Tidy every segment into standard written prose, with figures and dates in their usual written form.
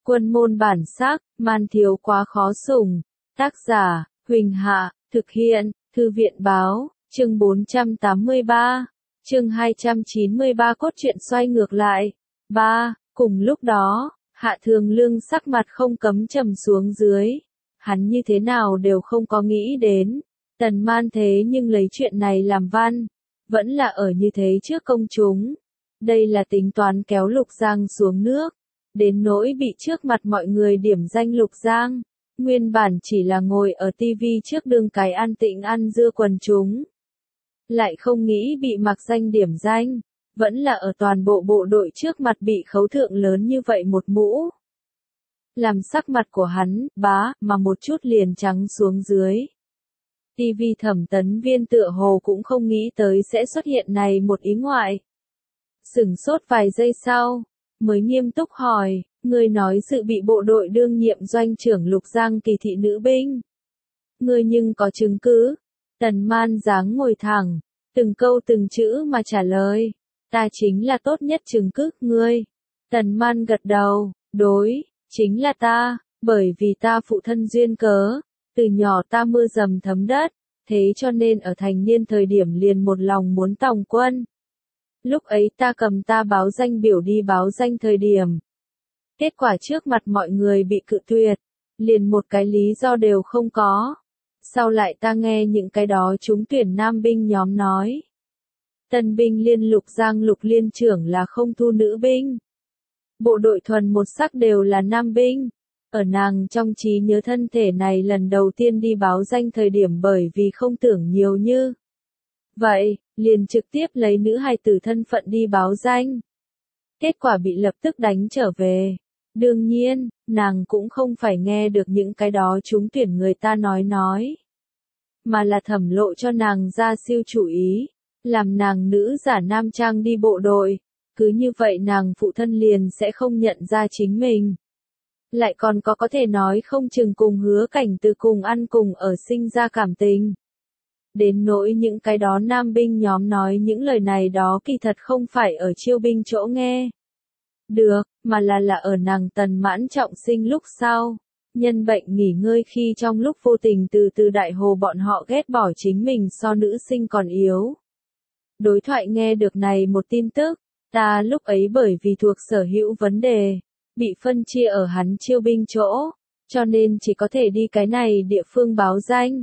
Quân môn bản sắc, man thiếu quá khó sủng. Tác giả, Huỳnh Hạ, thực hiện, Thư viện báo, chương 483, chương 293 cốt truyện xoay ngược lại. 3. Cùng lúc đó, Hạ Thường Lương sắc mặt không cấm trầm xuống dưới. Hắn như thế nào đều không có nghĩ đến. Tần Man thế nhưng lấy chuyện này làm văn. Vẫn là ở như thế trước công chúng. Đây là tính toán kéo Lục Giang xuống nước. Đến nỗi bị trước mặt mọi người điểm danh Lục Giang. Nguyên bản chỉ là ngồi ở tivi trước đường cái an tĩnh ăn dưa quần chúng. Lại không nghĩ bị mặc danh điểm danh. Vẫn là ở toàn bộ bộ đội trước mặt bị khấu thượng lớn như vậy một mũ. Làm sắc mặt của hắn, mà một chút liền trắng xuống dưới. tivi Thẩm Tấn Viên tựa hồ cũng không nghĩ tới sẽ xuất hiện này một ý ngoại. Sửng sốt vài giây sau, mới nghiêm túc hỏi, ngươi nói sự bị bộ đội đương nhiệm doanh trưởng Lục Giang kỳ thị nữ binh. Ngươi nhưng có chứng cứ? Tần Man dáng ngồi thẳng, từng câu từng chữ mà trả lời. Ta chính là tốt nhất chứng cứ, ngươi. Tần Man gật đầu, đối, chính là ta, bởi vì ta phụ thân duyên cớ, từ nhỏ ta mưa dầm thấm đất, thế cho nên ở thành niên thời điểm liền một lòng muốn tòng quân. Lúc ấy ta cầm ta báo danh biểu đi báo danh thời điểm. Kết quả trước mặt mọi người bị cự tuyệt, liền một cái lý do đều không có. Sau lại ta nghe những cái đó trúng tuyển nam binh nhóm nói. Tân binh liên Lục Giang Lục liên trưởng là không thu nữ binh. Bộ đội thuần một sắc đều là nam binh. Ở nàng trong trí nhớ thân thể này lần đầu tiên đi báo danh thời điểm bởi vì không tưởng nhiều như. Vậy, liền trực tiếp lấy nữ hài tử thân phận đi báo danh. Kết quả bị lập tức đánh trở về. Đương nhiên, nàng cũng không phải nghe được những cái đó trúng tuyển người ta nói. Mà là Thẩm Lộ cho nàng ra siêu chủ ý. Làm nàng nữ giả nam trang đi bộ đội. Cứ như vậy nàng phụ thân liền sẽ không nhận ra chính mình. Lại còn có thể nói không chừng cùng Hứa Cảnh Từ cùng ăn cùng ở sinh ra cảm tình. Đến nỗi những cái đó nam binh nhóm nói những lời này đó kỳ thật không phải ở chiêu binh chỗ nghe. Được, mà là ở nàng Tần Mãn trọng sinh lúc sau. Nhân bệnh nghỉ ngơi khi trong lúc vô tình từ Đại Hồ bọn họ ghét bỏ chính mình so nữ sinh còn yếu. Đối thoại nghe được này một tin tức, ta lúc ấy bởi vì thuộc sở hữu vấn đề, bị phân chia ở hắn chiêu binh chỗ, cho nên chỉ có thể đi cái này địa phương báo danh.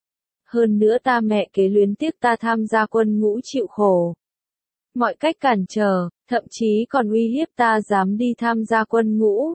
Hơn nữa ta mẹ kế luyến tiếc ta tham gia quân ngũ chịu khổ. Mọi cách cản trở, thậm chí còn uy hiếp ta dám đi tham gia quân ngũ.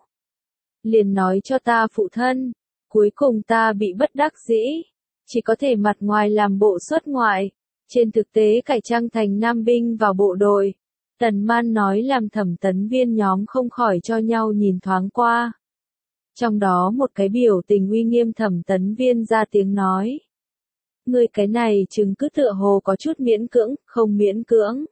Liền nói cho ta phụ thân, cuối cùng ta bị bất đắc dĩ, chỉ có thể mặt ngoài làm bộ xuất ngoại, trên thực tế cải trang thành nam binh vào bộ đội. Tần Man nói làm Thẩm Tấn Viên nhóm không khỏi cho nhau nhìn thoáng qua. Trong đó một cái biểu tình uy nghiêm Thẩm Tấn Viên ra tiếng nói. Ngươi cái này chứng cứ tựa hồ có chút miễn cưỡng, không miễn cưỡng.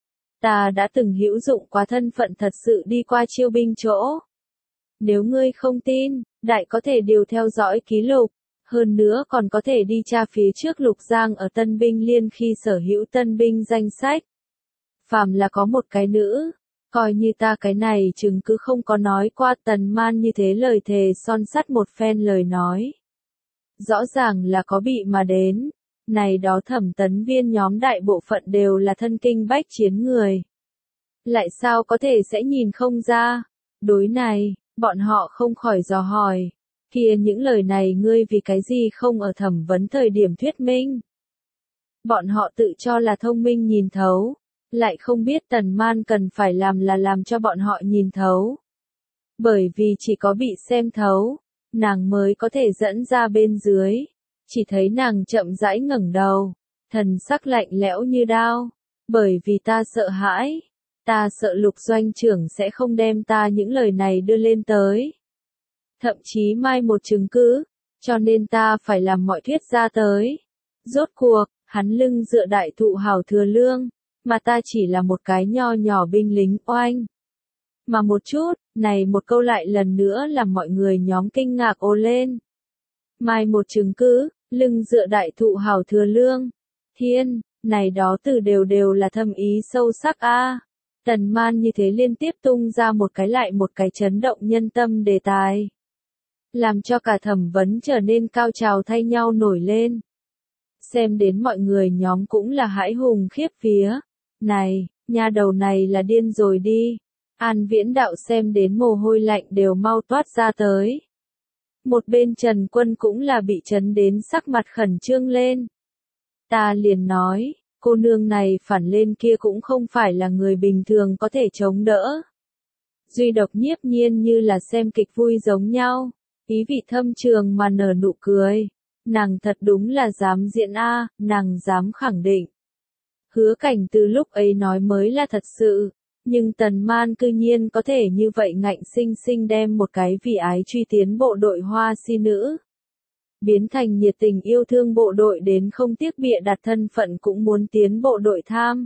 Ta đã từng hữu dụng quá thân phận thật sự đi qua chiêu binh chỗ. Nếu ngươi không tin, đại có thể điều theo dõi ký lục. Hơn nữa còn có thể đi tra phía trước Lục Giang ở Tân binh liên khi sở hữu tân binh danh sách. Phàm là có một cái nữ, coi như ta cái này chứng cứ không có nói qua. Tần Man như thế lời thề son sắt một phen lời nói. Rõ ràng là có bị mà đến. Này đó Thẩm Tấn Viên nhóm đại bộ phận đều là thân kinh bách chiến người. Lại sao có thể sẽ nhìn không ra? Đối này, bọn họ không khỏi dò hỏi. Kia những lời này ngươi vì cái gì không ở thẩm vấn thời điểm thuyết minh? Bọn họ tự cho là thông minh nhìn thấu. Lại không biết Tần Man cần phải làm là làm cho bọn họ nhìn thấu. Bởi vì chỉ có bị xem thấu, nàng mới có thể dẫn ra bên dưới. Chỉ thấy nàng chậm rãi ngẩng đầu, thần sắc lạnh lẽo như đao. Bởi vì ta sợ hãi, ta sợ Lục doanh trưởng sẽ không đem ta những lời này đưa lên tới. Thậm chí mai một chứng cứ, cho nên ta phải làm mọi thuyết ra tới. Rốt cuộc, hắn lưng dựa đại thụ hảo thừa lương, mà ta chỉ là một cái nho nhỏ binh lính oanh. Mà một chút, này một câu lại lần nữa làm mọi người nhóm kinh ngạc ồ lên. Mai một chứng cứ, lưng dựa đại thụ hảo thừa lương. Thiên, này đó từ đều là thâm ý sâu sắc a. Tần Man như thế liên tiếp tung ra một cái lại một cái chấn động nhân tâm đề tài. Làm cho cả thẩm vấn trở nên cao trào thay nhau nổi lên. Xem đến mọi người nhóm cũng là hãi hùng khiếp vía. Này, nha đầu này là điên rồi đi. An Viễn Đạo xem đến mồ hôi lạnh đều mau toát ra tới. Một bên Trần Quân cũng là bị chấn đến sắc mặt khẩn trương lên. Ta liền nói, cô nương này phản lên kia cũng không phải là người bình thường có thể chống đỡ. Duy độc Nhiếp Nhiên như là xem kịch vui giống nhau, ý vị thâm trường mà nở nụ cười. Nàng thật đúng là dám diễn a, nàng dám khẳng định. Hứa Cảnh từ lúc ấy nói mới là thật sự, nhưng Tần Man cư nhiên có thể như vậy ngạnh sinh sinh đem một cái vì ái truy tiến bộ đội hoa si nữ. Biến thành nhiệt tình yêu thương bộ đội đến không tiếc bịa đặt thân phận cũng muốn tiến bộ đội tham.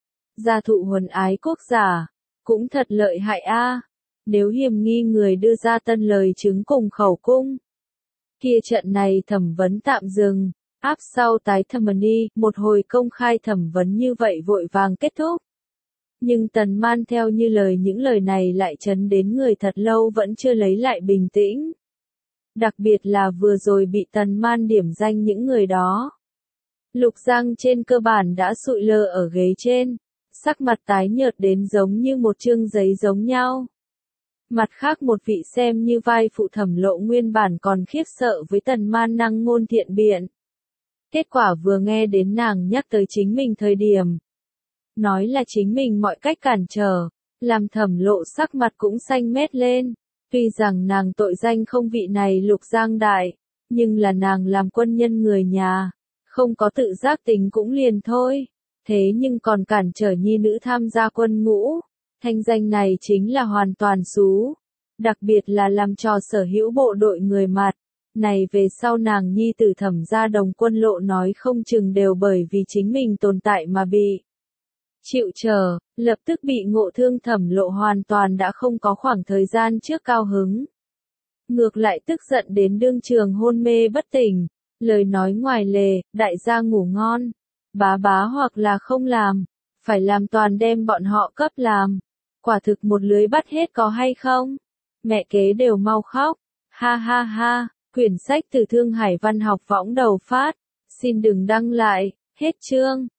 Gia thụ huấn ái quốc giả, cũng thật lợi hại a. Nếu hiềm nghi người đưa ra tân lời chứng cùng khẩu cung. Kia trận này thẩm vấn tạm dừng, áp sau tái thẩm vấn đi, một hồi công khai thẩm vấn như vậy vội vàng kết thúc. Nhưng Tần Man theo như lời những lời này lại chấn đến người thật lâu vẫn chưa lấy lại bình tĩnh. Đặc biệt là vừa rồi bị Tần Man điểm danh những người đó. Lục Giang trên cơ bản đã sụi lơ ở ghế trên, sắc mặt tái nhợt đến giống như một chương giấy giống nhau. Mặt khác một vị xem như vai phụ Thẩm Lộ nguyên bản còn khiếp sợ với Tần Man năng ngôn thiện biện. Kết quả vừa nghe đến nàng nhắc tới chính mình thời điểm. Nói là chính mình mọi cách cản trở, làm Thẩm Lộ sắc mặt cũng xanh mét lên. Tuy rằng nàng tội danh không vị này Lục Giang đại, nhưng là nàng làm quân nhân người nhà, không có tự giác tính cũng liền thôi. Thế nhưng còn cản trở nhi nữ tham gia quân ngũ, thanh danh này chính là hoàn toàn xú. Đặc biệt là làm cho sở hữu bộ đội người mặt, này về sau nàng nhi tử Thẩm gia đồng quân Lộ nói không chừng đều bởi vì chính mình tồn tại mà bị chịu trở, lập tức bị ngộ thương Thẩm Lộ hoàn toàn đã không có khoảng thời gian trước cao hứng. Ngược lại tức giận đến đương trường hôn mê bất tỉnh, lời nói ngoài lề, đại gia ngủ ngon, bá bá hoặc là không làm, phải làm toàn đem bọn họ cấp làm. Quả thực một lưới bắt hết có hay không? Mẹ kế đều mau khóc, ha ha ha, quyển sách từ Thương Hải Văn học võng đầu phát, xin đừng đăng lại, hết chương.